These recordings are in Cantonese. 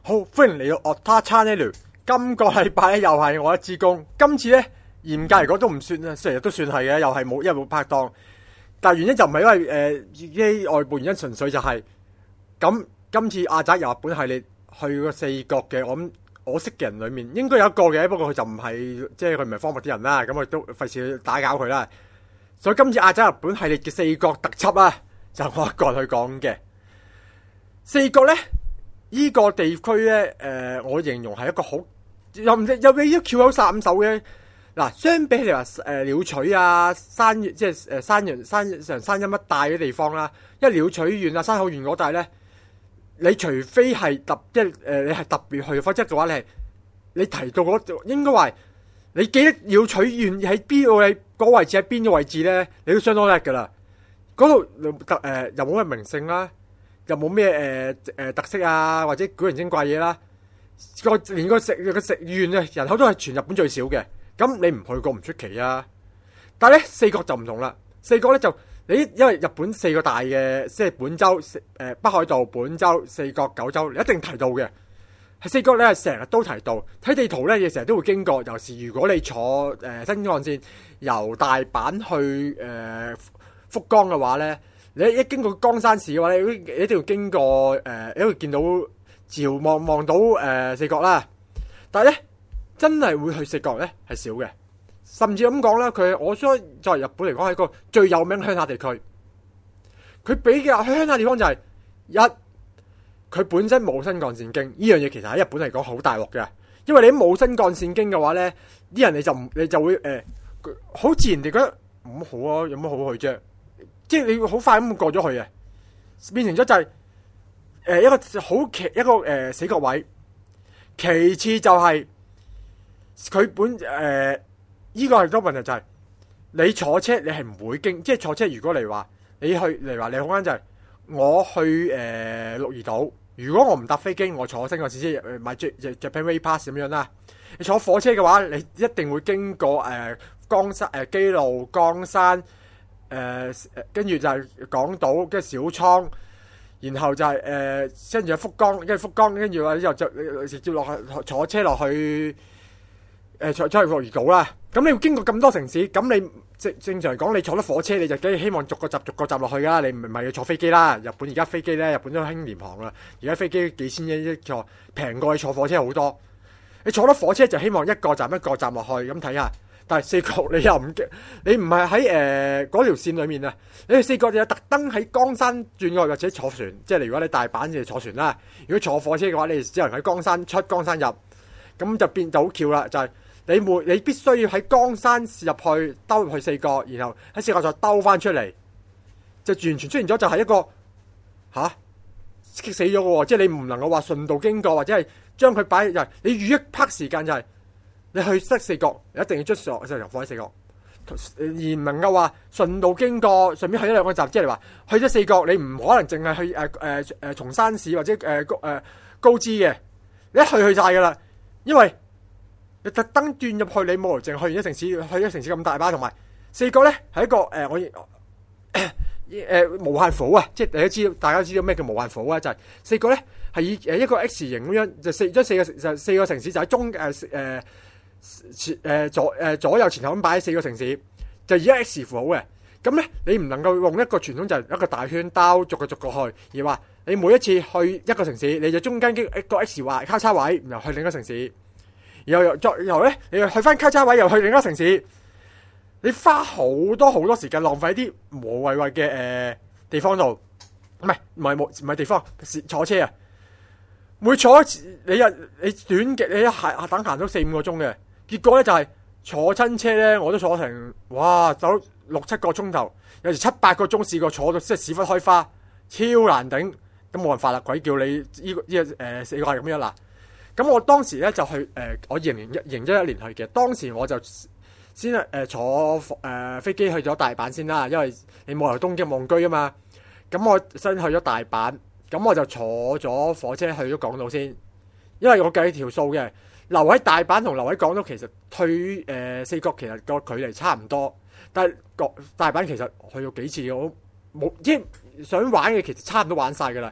好，歡迎嚟到 Otta Channel。今個禮拜咧又係我一支公，今次咧嚴格嚟講都唔算啊，成日都算係嘅，又係冇因為冇拍檔。但係原因就唔係因為自己外部原因，純粹就係咁。今次阿宅遊日本系列去個四國嘅，我識嘅人裡面應該有一個嘅，不過佢就唔係即係佢唔係荒漠啲人啦，咁我都費事打攪佢啦。所以今次阿宅日本系列嘅四國特輯啊，就我一個人去講嘅。四國咧，依個地區咧，我形容係一個好又俾啲翹口殺五手嘅。嗱，相比你話鳥取啊、山即係山陰一帶嘅地方啦，因為鳥取縣啊、山口縣嗰帶咧，你除非係即係你係特別去，否則嘅話你提到嗰度應該話你記得鳥取縣喺邊個嗰位置喺邊個位置咧，你都相當叻噶啦。嗰度又冇咩名勝啦。又冇咩特色啊，或者古靈精怪嘢啦。連個食縣嘅人口都係全日本最少嘅。咁你唔去過唔出奇啊。但係咧四國就唔同啦。四國咧就因為日本四個大嘅，即係本州、北海道、本州、四國、九州，你一定提到嘅。喺四國咧係成日都提到。睇地圖咧，亦成日都會經過。尤其是如果你坐新幹線由大阪去福岡嘅話咧。你一經過江山市嘅話，你一定要經過你會見到望到四國啦。但係咧，真係會去四國咧係少嘅，甚至咁講啦。我相信作為日本嚟講係一個最有名嘅鄉下地區。佢比較鄉下地方就係佢本身冇新幹線經，呢樣嘢其實喺日本嚟講好大鑊嘅。因為你冇新幹線經嘅話咧，啲人你就會好自然地覺得唔好啊，有乜好去啫？即係你會好快咁過咗去嘅，變成咗就係一個死角位。其次就係佢依個係多問題就係你坐車你係唔會經，即係坐車如果嚟話你好簡單就係我去鹿兒島，如果我唔搭飛機，我坐新幹線即係買 Japan Pass 咁樣啦。你坐火車嘅話，你一定會經過江山基路、江山。跟住就係港島，跟住小倉，然後就係跟住福岡，跟住福岡，跟住話又直接坐車落去坐去鹿兒島啦。咁你要經過咁多城市，咁你正常嚟講，你坐得火車你就梗係希望逐個閘落去噶。你唔係要坐飛機啦。日本而家飛機咧，日本都興廉航啦。而家飛機幾千一坐，平過你坐火車好多。你坐得火車就希望一個站落去咁睇下。但係四國你又你唔係喺嗰條線裏面啊！你去四國就特登喺江山轉過或者坐船，即係如果你大阪就坐船啦。如果坐火車嘅話，你只能喺江山出江山入，咁就變就好翹啦。就係你必須要喺江山入去兜入去四國，然後喺四國再兜翻出嚟，就完全出現咗就係一個激死咗嘅喎！即係你唔能夠話順道經過，或者係將佢擺入你預一 part 時間就係。你去塞四國，你一定要出上就放喺四國，而唔能夠話順道經過，順便去一兩個站。即係話去咗四國，你唔可能淨係去松山市或者高知嘅，你一去晒噶啦。因為你特登轉入去，你冇淨去完一城市，去一城市咁大把，同埋四國咧係一個無限符啊！即係大家都知道咩叫無限符啊？就係四國咧係以一個 X 型咁樣，就四個城市就喺中左右前後咁擺喺四個城市，就以 X 符號嘅。咁咧，你唔能夠用一個傳統就係一個大圈兜逐個去，而話你每一次去一個城市，你就中間經一個 X 位交叉位，然後去另一個城市，然後咧你去翻交叉位，又去另一個城市，你花好多時間，浪費啲無謂嘅地方度，唔係地方，坐車啊！每坐一次，你短極你等行咗4-5個鐘嘅。結果咧就係坐親車咧，我都坐成走6-7個鐘頭，有時7-8個鐘試過坐到即係屎忽開花，超難頂。咁冇辦法啦，鬼叫你呢個四個係咁樣啦。咁我當時咧就去我2011年去嘅，當時我就先坐飛機去咗大阪先啦，因為你冇由東京望居啊嘛。咁我先去咗大阪，咁我就坐咗火車去咗港島先，因為我計條數嘅。留喺大阪同留喺港島其實去四國其實個距離差唔多，但係大阪其實去咗幾次我冇即係想玩嘅其實差唔多玩晒㗎啦。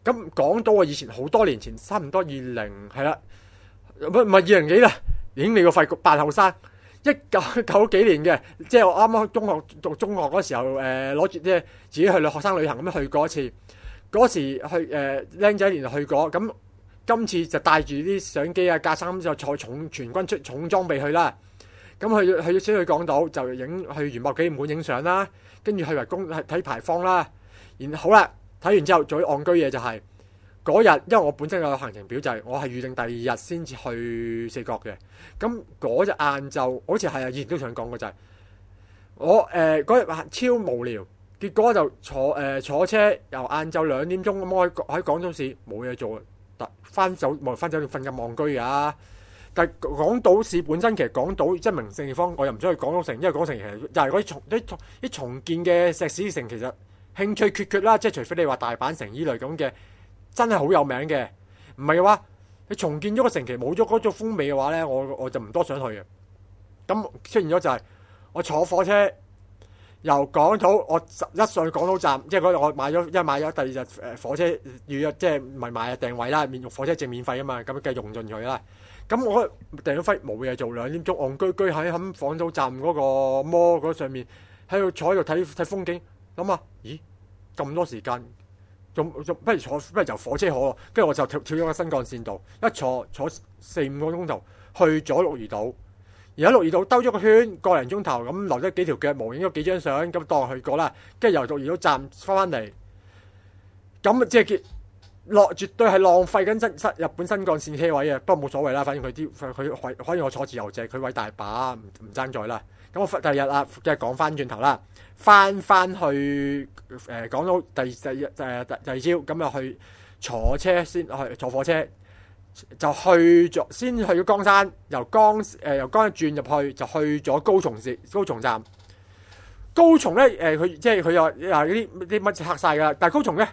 咁港島啊，以前好多年前，差唔多係啦，唔係20幾啦，已經你個肺扮後生。1990幾年嘅，即係我啱啱讀中學嗰時候，攞住即係自己去學生旅行咁樣去過一次。嗰時去僆仔年去過，咁今次就帶住啲相機啊、架生就坐全軍出重裝備去啦。咁先去港島就去元博紀念館影相啦，跟住去埋睇牌坊啦。然後好啦，睇完之後做啲戇居嘢就係、是。嗰日，因為我本身有個行程表，就係我係預定第2日先至去四角嘅。咁嗰日晏晝，好似係以前都想講過就係我嗰日超無聊，結果就坐車由晏晝2點鐘咁喺廣州市冇嘢做，翻酒店瞓咁戇居㗎。但係港島市本身其實港島即係名勝地方，我又唔想去港島城，因為港島城其實就係嗰啲重建嘅石屎城，其實興趣缺啦，即係除非你話大阪城依類咁嘅。真係好有名嘅，唔係嘅話，你重建咗個城，其實冇咗嗰種風味嘅話咧，我就唔多想去嘅。咁出現咗就係我坐火車由港島，我一上去港島站，即係嗰日我買咗第2日火車預約，即係唔係買訂位啦，火車證免費啊嘛，咁計用盡佢啦。咁我訂咗飛冇嘢做，2點鐘戇居居喺港島站嗰個摩嗰上面喺度坐喺度睇風景，諗下咦咁多時間。不如由火車河，跟住我就跳咗個新幹線度，一坐4-5個鐘頭去咗鹿兒島，而喺鹿兒島兜咗個圈，1個零鐘頭咁留咗幾條腳毛，影咗幾張相，咁當去過啦。跟住由鹿兒島站翻嚟，咁即係絕對係浪費緊日本新幹線車位嘅，不過冇所謂啦，反正佢可以我坐自由席，佢位大把，唔爭在啦。咁我第二日啊，即係講翻轉頭啦，翻去講到第二朝，咁就去坐車先去坐火車，就先去咗岡山，由岡山轉入去，就去咗高松站。高松咧佢即係佢又啲乜黑晒噶，但係高松咧，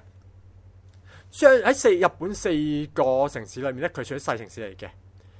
喺日本4個城市裏面咧，佢屬於細城市嚟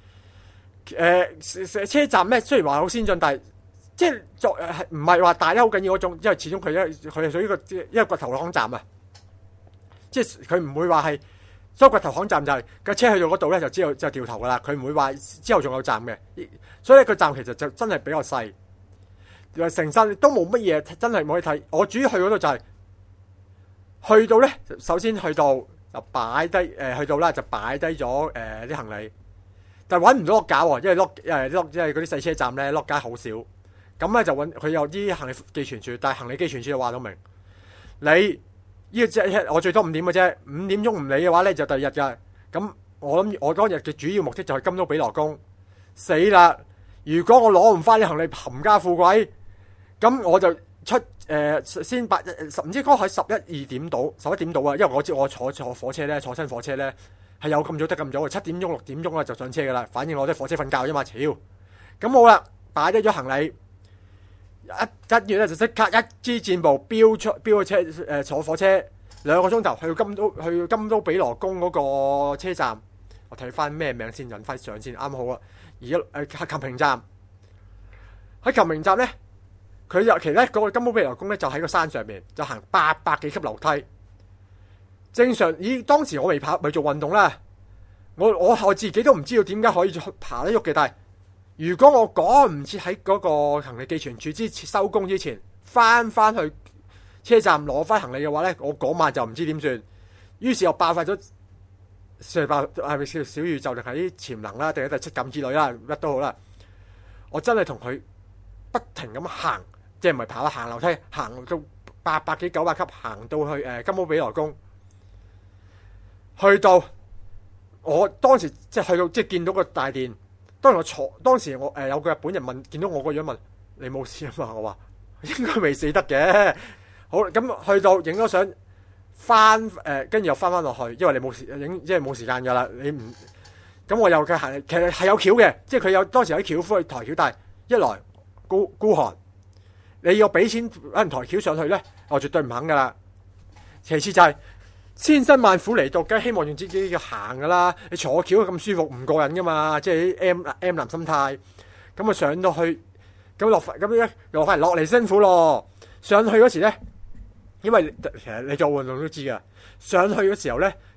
嘅。車站咧雖然話好先進，但係即係唔係話大得好緊要嗰種，因為始終佢係屬於一個掘頭巷站啊，即係佢唔會話係所以掘頭巷站就係架車去到嗰度咧就知道就掉頭噶啦，佢唔會話之後仲有站嘅，所以個站其實就真係比較細，成身都冇乜嘢真係冇去睇。我主要去嗰度就係去到咧，首先去到就擺低去到啦就擺低咗啲行李，但係揾唔到落架喎，因為即係嗰啲細車站咧落架好少。咁咧就揾佢有啲行李寄存處，但係行李寄存處就話到明，你呢個即係我最多5點嘅啫，5點鐘唔理嘅話咧就第二日㗎。咁我諗我當日嘅主要目的就係金都比羅宮，死啦！如果我攞唔翻啲行李冚家富貴，咁我就出先唔知嗰個喺11點到啊，因為我知我坐火車咧，坐新火車咧係有咁早得咁早，7點鐘6點鐘啦就上車㗎啦，反正我啲火車瞓覺啫嘛，超咁好啦，擺低咗行李。1月咧就即刻一支箭步飆咗車坐火車2個鐘頭去金都比羅宮嗰個車站，我睇翻咩名先，引翻相先啱好啊。而家琴平站喺琴平站咧，佢其實咧嗰個金都比羅宮咧就喺個山上面，就行800幾級樓梯。正常當時我未做運動啦，我自己都唔知道點解可以爬得喐嘅，但係。如果我趕唔切喺嗰個行李寄存處收工之前翻去車站攞翻行李嘅話咧，我嗰晚就唔知點算。於是又爆發咗係咪叫小宇宙定係啲潛能啦，定係第七感之類啦，乜都好啦。我真係同佢不停咁行，即係唔係跑啦，行樓梯，行到800幾900級，行到去金都比羅宮，去到我當時即係去到即係見到個大殿。當時我有個日本人見到我個樣問你冇事啊嘛，我話應該未死得嘅。好咁去到影咗相，跟住又翻落去，因為你冇即係冇時間噶啦。你唔咁我又行，其實係有橋嘅，即係佢有當時喺橋夫去抬橋，但係一來孤寒，你要俾錢揾人抬橋上去咧，我絕對唔肯噶啦。其次就係。千辛萬苦嚟到，梗係希望用自己嘅行噶啦。你坐橋咁舒服唔過癮噶嘛？即係 M 男心態。咁啊上到去，咁落嚟辛苦咯。上去嗰時咧，因為其實你做運動都知噶，上去嗰時候咧，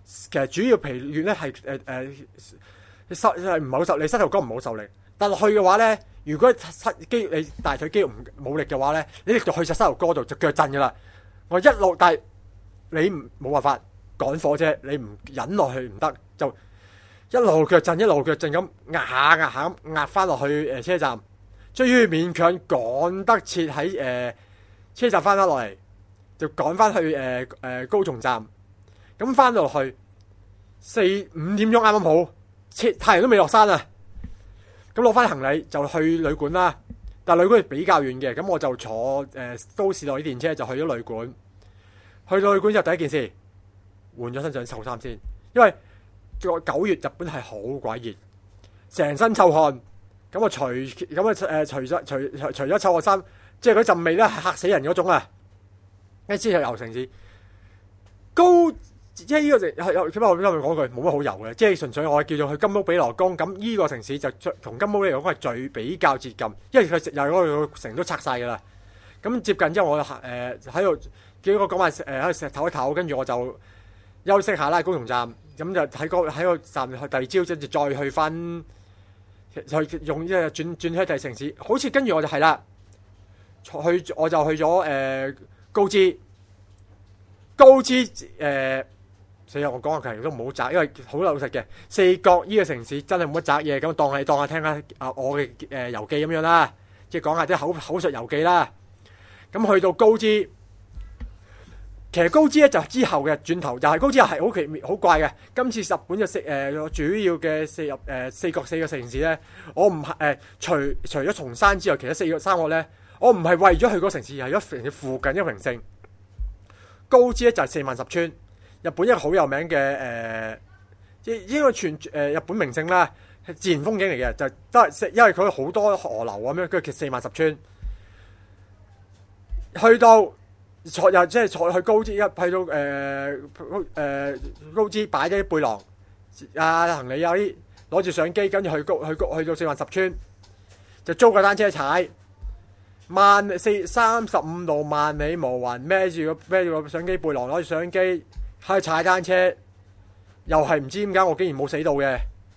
其實主要疲倦咧係唔係好受力，膝頭哥唔好受力。但落去嘅話咧，如果你大腿肌肉冇力嘅話咧，你力就去晒膝頭哥度就腳震噶啦。我一路但係你冇辦法趕火啫，你唔忍落去唔得，就一路腳震咁壓下咁壓翻落去車站，終於勉強趕得切喺車站翻落嚟，就趕翻去高松站。咁翻到去4-5點鐘啱啱好，太陽都未落山啊！咁攞翻行李就去旅館啦，但係旅館係比較遠嘅，咁我就坐都市內啲電車就去咗旅館。去到旅館之後第一件事換咗身上臭衫先，因為9月日本係好鬼熱，成身臭汗。咁我除咗臭汗衫，即係嗰陣味咧嚇死人嗰種啊！一知係遊城市高。即係呢個城係點解我講句冇乜好遊嘅，即係純粹我叫做去金屋比羅宮。咁呢個城市就同金屋嚟講係最比較接近，因為佢又嗰個城都拆晒㗎啦。咁接近之後我喺度叫我講話喺度唞一唞，跟住我就休息下啦，高松站。咁就喺個站去第二朝，跟住再去翻去用即係轉去第二城市。好似跟住我就係啦，我就去咗高知所以我講嘅其實都唔好宅，因為好老實嘅四國呢個城市真係冇乜宅嘢，咁當下聽下我嘅遊記咁樣啦，即係講下啲口述遊記啦。咁去到高知，其實高知咧就之後嘅轉頭，又係高知又係好怪嘅。今次日本嘅主要嘅四國4個城市咧，我唔係除咗松山之外，其他3個咧，我唔係為咗去嗰個城市，係咗城市附近一個名勝。高知咧就係四萬十村。日本一個好有名嘅呢個全日本名勝啦，係自然風景嚟嘅，就都係因為佢好多河流咁樣，跟住叫四萬十村。去到又即係坐去高知，去到高知擺咗啲背囊行李有啲攞住相機，跟住去到四萬十村，就租架單車踩。35度萬里無雲，孭住個相機背囊，攞住相機喺度踩單車，又係唔知點解我竟然冇死到嘅。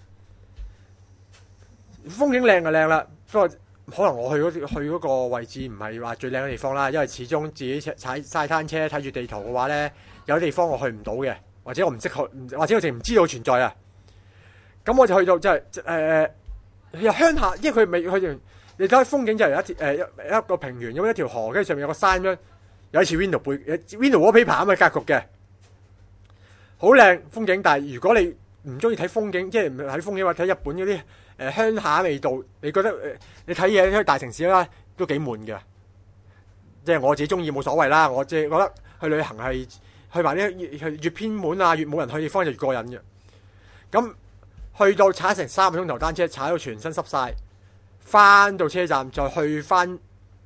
風景靚就靚啦，不過可能我去嗰個位置唔係話最靚嘅地方啦，因為始終自己踩單車睇住地圖嘅話咧，有啲地方我去唔到嘅，或者我唔識去，或者我淨唔知道存在啊。咁我就去到即係鄉下，因為佢未去完。你睇風景就係一個平原咁，一條河，跟住上面有個山咁樣，有一次 Window wallpaper 咁嘅格局嘅，好靚風景。但係如果你唔中意睇風景，即係唔睇風景或者睇日本嗰啲鄉下味道，你覺得你睇嘢去大城市啦都幾悶嘅。即係我自己中意冇所謂啦，我即係覺得去旅行係去埋啲越偏門啊越冇人去嘅地方就越過癮嘅。咁去到踩成3個鐘頭單車，踩到全身濕晒。翻到車站再去翻，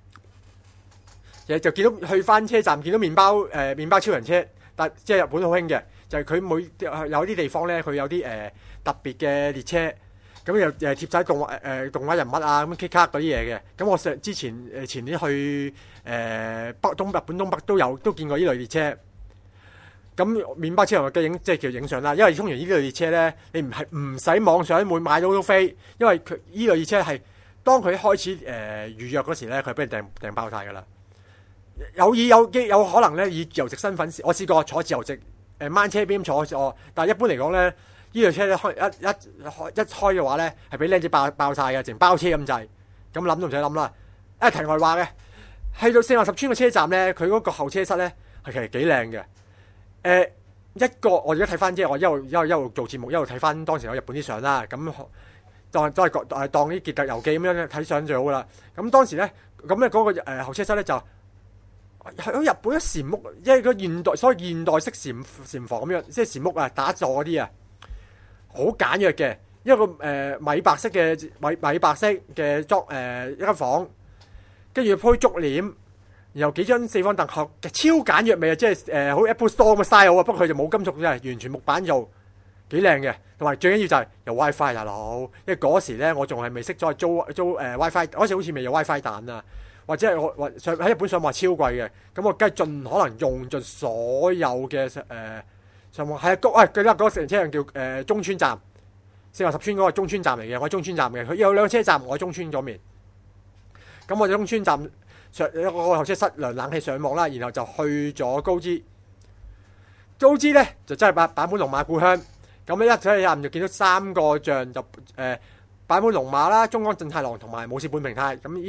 就見到去翻車站見到麵包超人車，但即係日本好興嘅，就係佢有啲地方咧，佢有啲特別嘅列車，咁又貼晒動畫人物啊咁 K 卡嗰啲嘢嘅。咁我之前前年去日本東北都見過呢類列車。咁麵包超人嘅即係叫影相啦，因為通常呢類列車咧，你唔使網上會買到飛，因為佢呢類列車係。當佢開始預約嗰時咧，佢係俾人訂爆晒噶啦。有可能咧以自由席身份，我試過坐自由席掹車邊坐，但係一般嚟講咧，呢輛車咧一開嘅話咧，係俾靚仔爆晒嘅，淨包車咁滯。咁諗都唔使諗啦。題外話嘅，去到四萬十村嘅車站咧，佢嗰個候車室咧係其實幾靚嘅。我而家睇翻即係我一路做節目，一路睇翻當時有日本啲相啦。咁都係當啲傑特遊記咁樣睇相最好啦。咁當時咧，咁咧嗰個候車室咧就喺日本嘅禪屋，因為個所謂現代式禪房咁樣，即係禪屋啊，打坐嗰啲啊，好簡約嘅，一個米白色嘅一間房，跟住鋪竹簾，然後幾張四方凳，超簡約味啊，即係好 Apple Store 咁嘅 style 啊，不過佢就冇金屬，真係完全木板做。幾靚嘅，同埋最緊要就係有 WiFi 大佬，因為嗰時咧我仲係未識再租WiFi，嗰時好似未有 WiFi 蛋啊，或者係我喺日本上網超貴嘅，咁我梗係盡可能用盡所有嘅上網係啊，記得嗰個乘車站叫中村站，40村嗰個中村站嚟嘅，我喺中村站嘅，佢有兩個車站，我喺中村嗰邊。咁我喺中村站上一個候車室涼冷氣上網啦，然後就去咗高知。高知咧就真係坂本龍馬故鄉。咁咧一睇入就見到3個像，就坂本龍馬啦、中岡正太郎同埋武士半平太。咁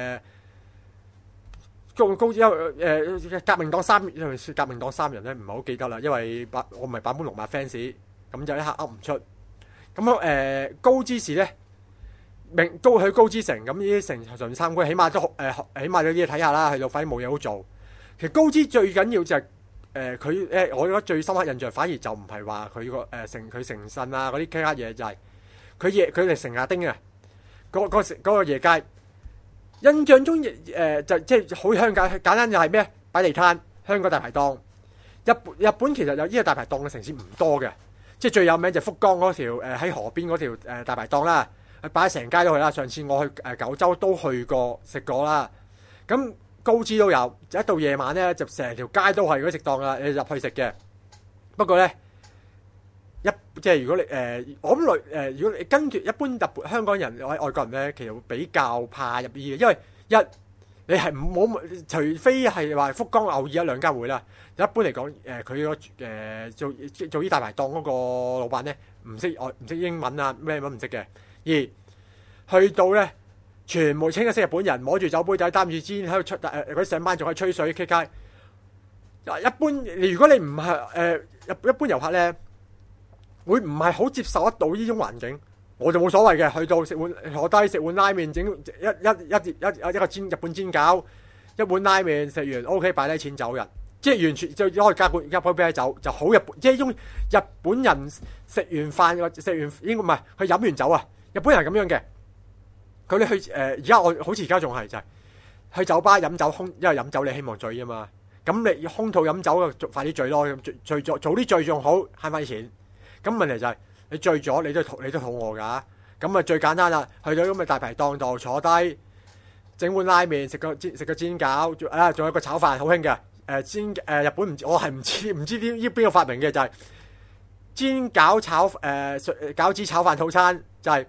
高知革命黨三人咧唔係好記得啦，因為我唔係坂本龍馬 fans， 咁就一刻噏唔出。咁高知市咧，去高知城，咁呢啲城上參觀，起碼有啲嘢睇下啦，去到反正冇嘢好做。其實高知最緊要就係佢我覺得最深刻印象反而就唔係話佢個佢城鎮啊嗰啲其他嘢，就係佢哋城下町啊嗰個夜街。印象中就即係好香港，簡單就係咩擺地攤、香港大排檔。日本其實有呢個大排檔嘅城市唔多嘅，即係最有名就福岡嗰條喺河邊嗰條大排檔啦，擺成街都去啦。上次我去九州都去過食過啦。咁高知都有，就一到夜晚咧就成條街都係嗰啲食檔啦，你入去食嘅。不過咧即係如果你我諗如果你跟住一般香港人或者外國人咧，其實會比較怕入呢嘅，因為你係唔好，除非係話福岡偶爾一兩間會啦。一般嚟講佢個做呢大排檔嗰個老闆咧唔識英文啊，咩都唔識嘅。而去到咧全部清一色日本人，摸住酒杯仔擔住支喺度出嗰啲上班仲喺吹水 K 街。一般如果你唔係一般遊客咧，會唔係好接受得到呢種環境，我就冇所謂嘅。去到坐低食碗拉麵，整一個日本煎餃，一碗拉麵食完 OK， 擺低錢走人，即係完全就可以加杯啤酒就好日本，即係呢種日本人食完飯應該唔係佢飲完酒啊，日本人係咁樣嘅。佢哋去而家我好似而家仲係就係去酒吧飲酒因為飲酒你希望醉啊嘛，咁你空肚飲酒就快啲醉咯，醉咗早啲醉仲好，慳翻啲錢。咁問題就係你醉咗，你都肚餓㗎。咁啊最簡單啦，去到咁嘅大排檔度坐低，整碗拉麵，食個煎餃，仲有一個炒飯好興嘅。日本我係唔知呢邊個發明嘅，就係煎餃餃子炒飯套餐，就係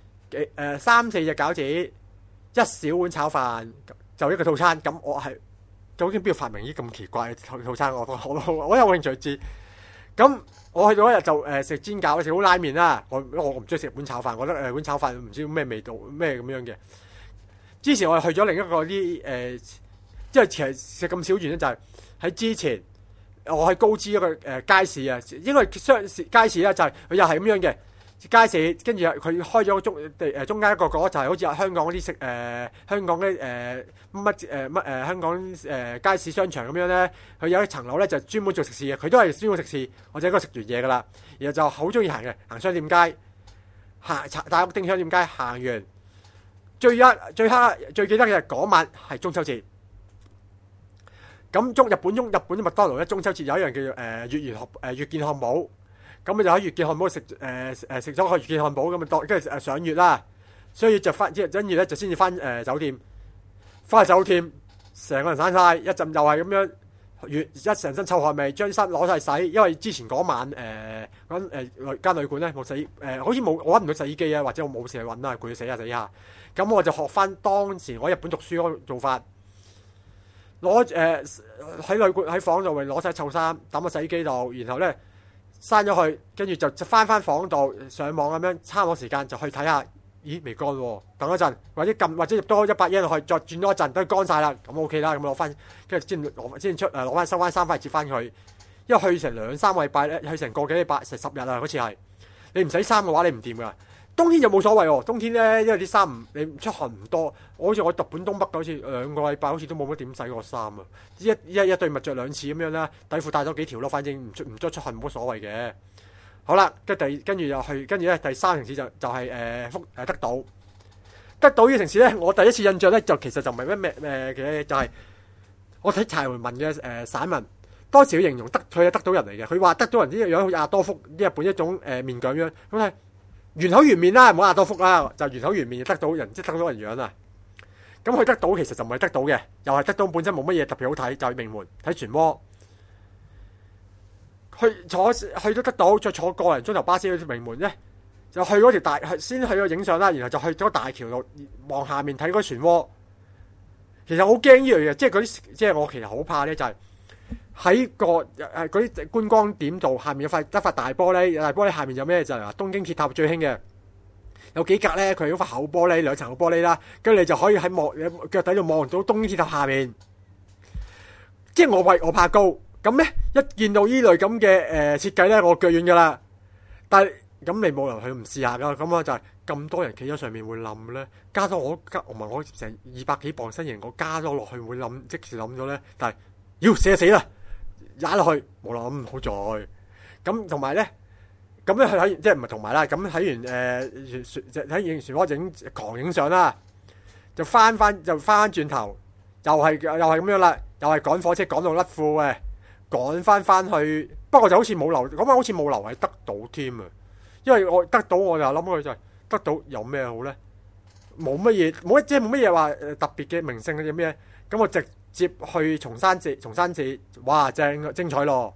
3-4隻餃子，一小碗炒飯，就一個套餐。咁我係究竟邊個發明呢咁奇怪嘅套餐？我有興趣知。咁我去到一日就食煎餃，食好拉麵啦。我唔中意食日本炒飯，我覺得碗炒飯唔知咩味道，咩咁樣嘅。之前我去咗另一個啲因為其實食咁少原因就係喺之前我去高知一個街市啊，應該街市啦，就係佢又係咁樣嘅街市，跟住佢開咗中間一個就係好似香港嗰啲香港啲香港街市商場咁樣咧，佢有一層樓咧就專門做食肆嘅，佢都係專門食肆，或者嗰個食完嘢噶啦，然後就好中意行商店街，大屋町商店街行完，最記得嘅係嗰晚係中秋節。咁日本嘅麥當勞咧，中秋節有一樣叫做月見漢堡。咁咪就喺月見漢堡食咗個月見漢堡，咁咪跟住上月啦，所以就跟住咧就先至翻酒店，翻去酒店成個人散晒，一陣又係咁樣成身臭汗味，將衫攞晒洗，因為之前嗰晚間旅館咧冇洗好似冇我揾唔到洗衣機啊，或者我冇時去揾啦，攰死下。咁我就學翻當時我喺日本讀書嗰個做法，攞喺旅館喺房度咪攞晒臭衫抌喺洗衣機度，然後咧閂咗佢，跟住就翻房度上網咁樣，差唔多時間就去睇下，咦未乾喎，等一陣或者入多100yen落去，再轉多一陣等佢乾晒啦，咁 OK 啦，咁攞翻跟住先攞翻收翻衫翻嚟接翻佢，因為去成2-3個禮拜咧，去成個幾禮拜成10日啊，好似係你唔洗衫嘅話你唔掂噶。冬天就冇所謂喎，冬天咧因為啲衫你出汗唔多，好似我日本東北好似2個禮拜好似都冇乜點洗過衫啊，一對襪着2次咁樣啦，底褲帶咗幾條咯，反正唔出汗冇乜所謂嘅。好啦，跟住咧第3城市就係德島。德島呢個城市咧，我第一次印象咧就其實就唔係咩嘅，就係我睇柴門文嘅散文，當時佢形容佢係德島人嚟嘅，佢話德島人啲樣好似亞多福啲日本一種面具咁樣，咁係圓口圓面啦，唔好亞多福啦，就圓口圓面德島人，即係德島人樣啊。咁去德島其實就唔係德島嘅，又係德島本身冇乜嘢特別好睇，就係名門睇漩渦。 去到德島，再坐個零鐘頭巴士去名門咧，就去嗰條先去咗影相啦，然後就去咗大橋度望下面睇嗰漩渦。其實我好驚呢樣嘢，即係嗰啲，即係我其實好怕咧，就係喺嗰啲觀光點度下面有一塊大玻璃，大玻璃下面有咩就係話東京鐵塔最興嘅，有幾格咧，佢有塊厚玻璃，2層嘅玻璃啦，跟住你就可以喺腳底度望到東京鐵塔下面。即係我怕高，咁咧一見到呢類咁嘅設計咧，我腳軟噶啦。但係咁你冇人去唔試下噶，咁啊就係咁多人企咗上面會冧咧，加咗我成200幾磅身形，我加咗落去會冧，即時冧咗咧。但係死啦，踩落去冇諗，好在咁同埋咧，咁咧去睇即係唔係同埋啦，咁睇完睇影船影狂影相啦，就翻轉頭，又係咁樣啦，又係趕火車趕到甩褲嘅，趕翻去。不過就好似冇留，咁啊好似冇留喺德島添啊，因為我德島我就諗佢就係德島有咩好咧？冇乜嘢，即係冇乜嘢話特別嘅名勝嘅咩？咁我直接去松山寺，哇正精彩咯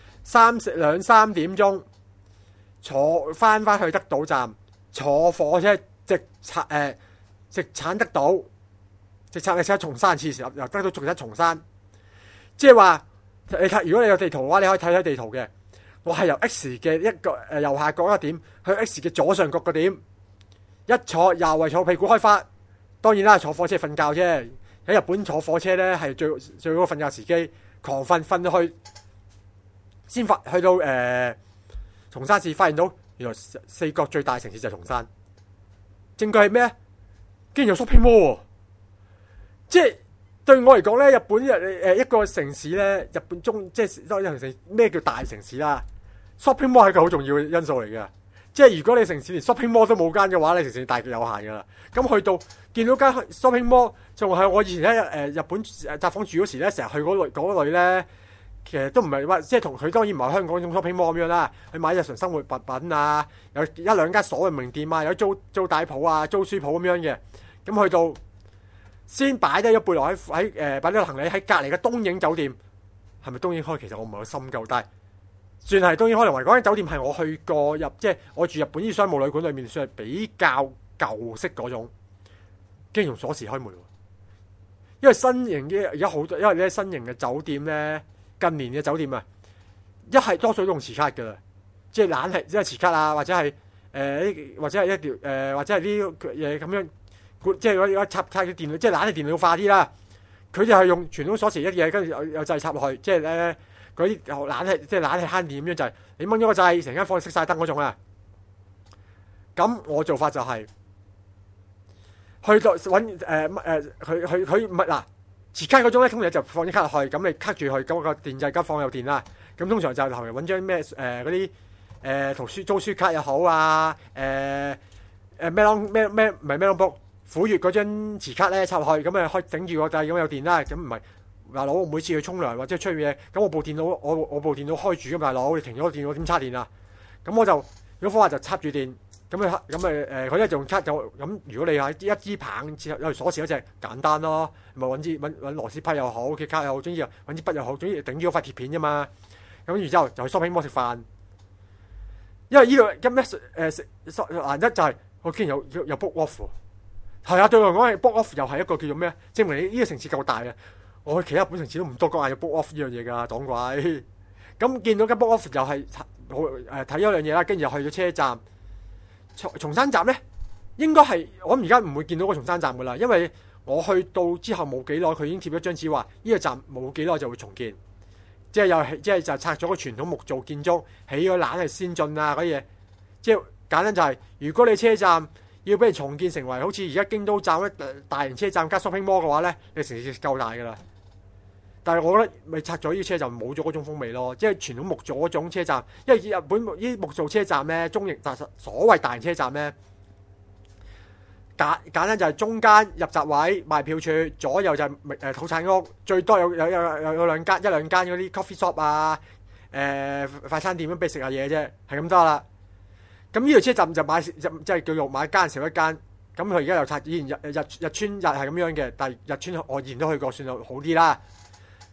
！2、3點鐘坐翻去德島站，坐火車直產德島，直產你睇松山次時由德島直睇松山，即係話你睇，如果你有地圖嘅話，你可以睇地圖嘅。我係由 X 嘅一個右下角一個點去 X 嘅左上角個點，一坐又係坐屁股開花。當然啦，坐火車瞓覺啫。喺日本坐火車咧係最好瞓覺時機，狂瞓到去先去到松山市，發現到原來四國最大城市就係松山。證據係咩？竟然有 shopping mall，即係對我嚟講咧，日本一個城市咧，日本即係當然城咩叫大城市啦。shopping mall 係一個好重要嘅因素嚟嘅。即係如果你城市連 shopping mall 都冇間嘅話，你城市大極有限噶啦。咁去到見到間 shopping mall，就係我以前喺日本札幌住嗰時咧，成日去嗰類咧，其實都唔係話即係同佢當然唔係香港嗰種 shopping mall 咁樣啦。去買日常生活物品啊，有1-2間所謂名店啊，有租帶鋪啊、租書鋪咁樣嘅。咁去到先擺低咗背囊喺擺低行李喺隔離嘅東影酒店，係咪東影開？其實我唔係好深究，但係算係東影開嚟。嗰間酒店係我去過即係我住日本啲商務旅館裏面算係比較舊式嗰種，竟然用鎖匙開門。因為新型嘅而家好多，因為呢新型嘅酒店咧，近年嘅酒店啊，一係多數都用磁卡㗎啦，即係懶係即係磁卡啊，或者係或者係一條或者係啲嘢咁樣。即係嗰插啲電腦，即係懶係電腦化啲啦。佢就係用傳統鎖匙一嘢，跟住有掣插落去，即係咧嗰啲懶係即係慳電咁樣，就係你掹咗個掣，成間房熄晒燈嗰種啊。咁我做法就係去到揾佢唔係嗱磁卡嗰種咧，通常就放啲卡落去，咁你卡住去，咁個電掣間房有電啦。咁通常就後嚟揾張咩嗰啲圖書租書卡又好啊，咩唔係咩 book。虎月嗰張磁卡咧插落去，咁啊開整住個掣，咁有電啦。咁唔係大佬，我每次去沖涼或者出去嘢，咁我部電腦我部電腦開住咁，大佬你停咗個電腦點插電啊？咁我就如果方法就插住電，咁佢咧就用卡就咁。如果你係一支棒接有鎖匙嗰隻簡單咯，咪揾螺絲批又好，嘅卡又好，總之揾支筆又好，總之頂住嗰塊鐵片啫嘛。咁然之後就去 shopping mall 食飯，因為呢度咁咧難得就係我竟然有 book off。係啊，對我嚟講係 book off 又係一個叫做咩？證明你呢個城市夠大啊！我去其他日本城市都唔多講有 book off 呢樣嘢㗎，擋鬼。咁見到間 book off 又係睇咗樣嘢啦，跟住又去咗車站。松山站咧，應該係我諗而家唔會見到個松山站㗎啦，因為我去到之後冇幾耐，佢已經貼咗張紙話呢個站冇幾耐就會重建，即係就拆咗個傳統木造建築，起個懶係先進啊嗰啲嘢。即係簡單就係，如果你車站要俾人重建成為好似而家京都站咧大型車站加 shopping mall 嘅話咧，你城市夠大噶啦。但係我覺得咪拆咗呢個車站冇咗嗰種風味咯，即係傳統木造嗰種車站。因為日本呢啲木造車站咧，中型所謂大型車站咧，簡單就係中間入閘位賣票處，左右就係土產屋，最多有兩間嗰啲 coffee shop 啊，快餐店咁俾食下嘢啫，係咁多啦。咁呢條車站就即係叫做買間少一間，咁佢而家又拆，以前日村係咁樣嘅，但係日村我以前都去過，算係好啲啦。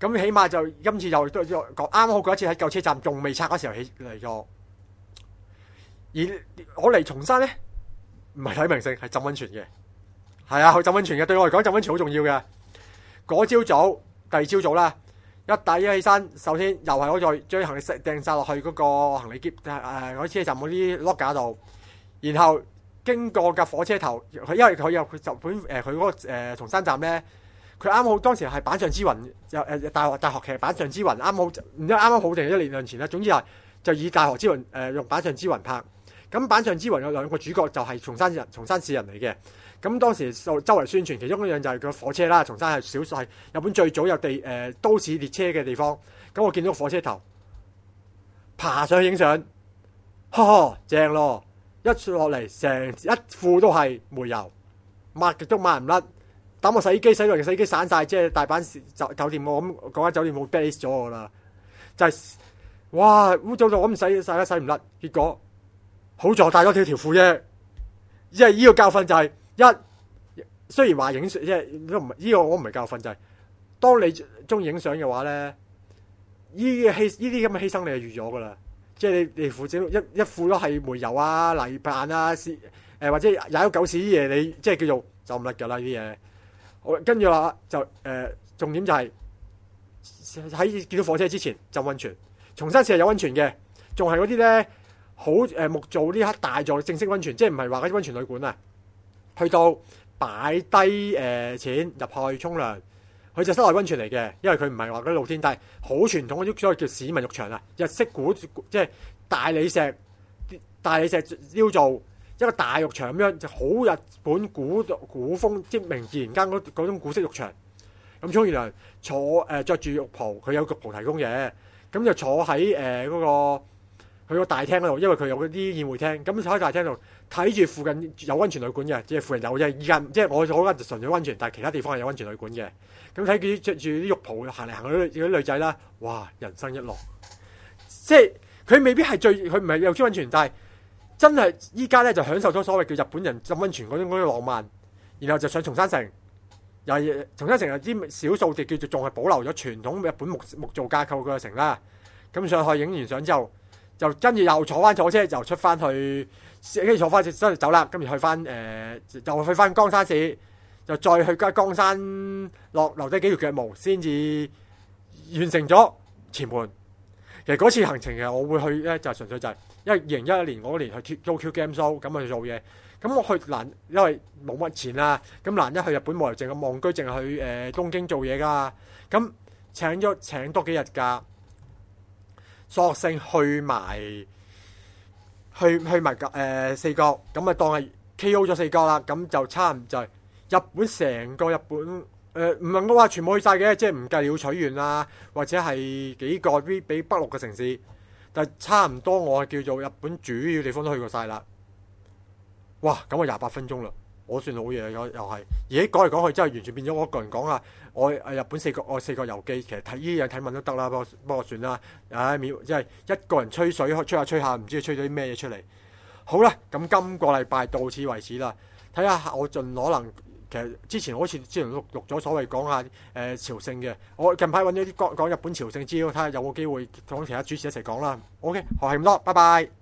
咁起碼就今次又都講啱好嗰一次喺舊車站仲未拆嗰時候起嚟咗。而我嚟松山咧，唔係睇名勝，係浸溫泉嘅。係啊，去浸溫泉嘅，對我嚟講浸溫泉好重要嘅。嗰朝早，第二朝早啦，一起身，首先又係我再將行李掟晒落去嗰個行李篋嗰車站嗰啲 lock 架度，然後經過架火車頭，因為佢有佢就本佢嗰個松山站咧，佢啱好當時係板上之雲，大學其實板上之雲啱好，唔知啱啱好定一年前啦。總之係就以大學之雲用板上之雲拍。咁板上之雲有兩個主角就係松山市人嚟嘅。咁當時就周圍宣傳，其中一樣就係個火車啦。松山係少數係日本最早有都市列車嘅地方。咁我見到個火車頭，爬上去影相，正咯！一落嚟成一副都係煤油，抹極都抹唔甩。等我洗衣機洗到嘅洗衣機散晒，即係大阪酒店我咁嗰間酒店冇 base 咗我啦。就係哇污糟到我唔洗唔甩，結果好在帶咗條褲啫。即係呢個教訓就係雖然話影相，即係都唔係呢個我唔係教訓，就係當你中意影相嘅話咧，呢啲咁嘅犧牲你係預咗噶啦。即係你負責一副都係煤油啊、泥板啊、或者踩到狗屎啲嘢，你即係叫做就唔甩噶啦呢啲嘢。我跟住話就重點就係喺見到火車之前浸溫泉。松山市係有溫泉嘅，仲係嗰啲咧好木造呢刻大座正式溫泉，即係唔係話嗰啲溫泉旅館啊。去到擺低錢入去沖涼，佢就室內溫泉嚟嘅，因為佢唔係話嗰啲露天，但係好傳統嗰啲所謂叫市民浴場啊，日式即係大理石雕造一個大浴場咁樣，就好日本古風，即係明治年間嗰種古式浴場。咁沖完涼坐着住浴袍，佢有浴袍提供嘅，咁就坐喺嗰個佢個大廳嗰度，因為佢有嗰啲宴會廳，咁坐喺大廳度睇住附近有溫泉旅館嘅，即係附近有啫。依間即係我嗰間就純粹溫泉，但係其他地方係有溫泉旅館嘅。咁睇佢着住啲浴袍行嚟行去嗰啲女仔啦，哇！人生一樂，即係佢未必係佢唔係有中溫泉，但係真係依家咧就享受咗所謂叫日本人浸溫泉嗰種浪漫，然後就上松山城，又係松山城有啲少數地叫做仲係保留咗傳統日本木造架構嘅城啦。咁上去影完相之後，就跟住又坐翻火車，就出翻去，跟住坐翻真係走啦。跟住去翻就去翻岡山市，就再去岡山留低幾條腳毛，先至完成咗前門。其實嗰次行程其實我會去咧，就純粹就係因為2011年嗰年去 Tokyo Game Show 咁去做嘢。咁我去難，因為冇乜錢啦。咁難得去日本冇理由淨係望居，淨係去東京做嘢噶。咁請多幾日假。索性去埋四國，咁啊當係 K.O. 咗四國啦，咁就差唔多日本成個日本唔能夠話全部去晒嘅，即係唔計鳥取縣啊，或者係幾個啲比北陸嘅城市，但係差唔多我係叫做日本主要地方都去過晒啦。哇！咁我28分鐘啦，我算好嘢又係，而家講嚟講去真係完全變咗我一個人講啊！我日本四國遊記，其實睇呢樣睇文都得啦，不過算啦。即係一個人吹水，吹下，唔知佢吹咗啲咩嘢出嚟。好啦，咁今個禮拜到此為止啦。睇下我盡可能，其實之前好似之前錄咗所謂講下朝聖嘅。我近排揾咗啲講日本朝聖資料，睇下有冇機會同其他主持一齊講啦。OK，學係咁多，拜拜。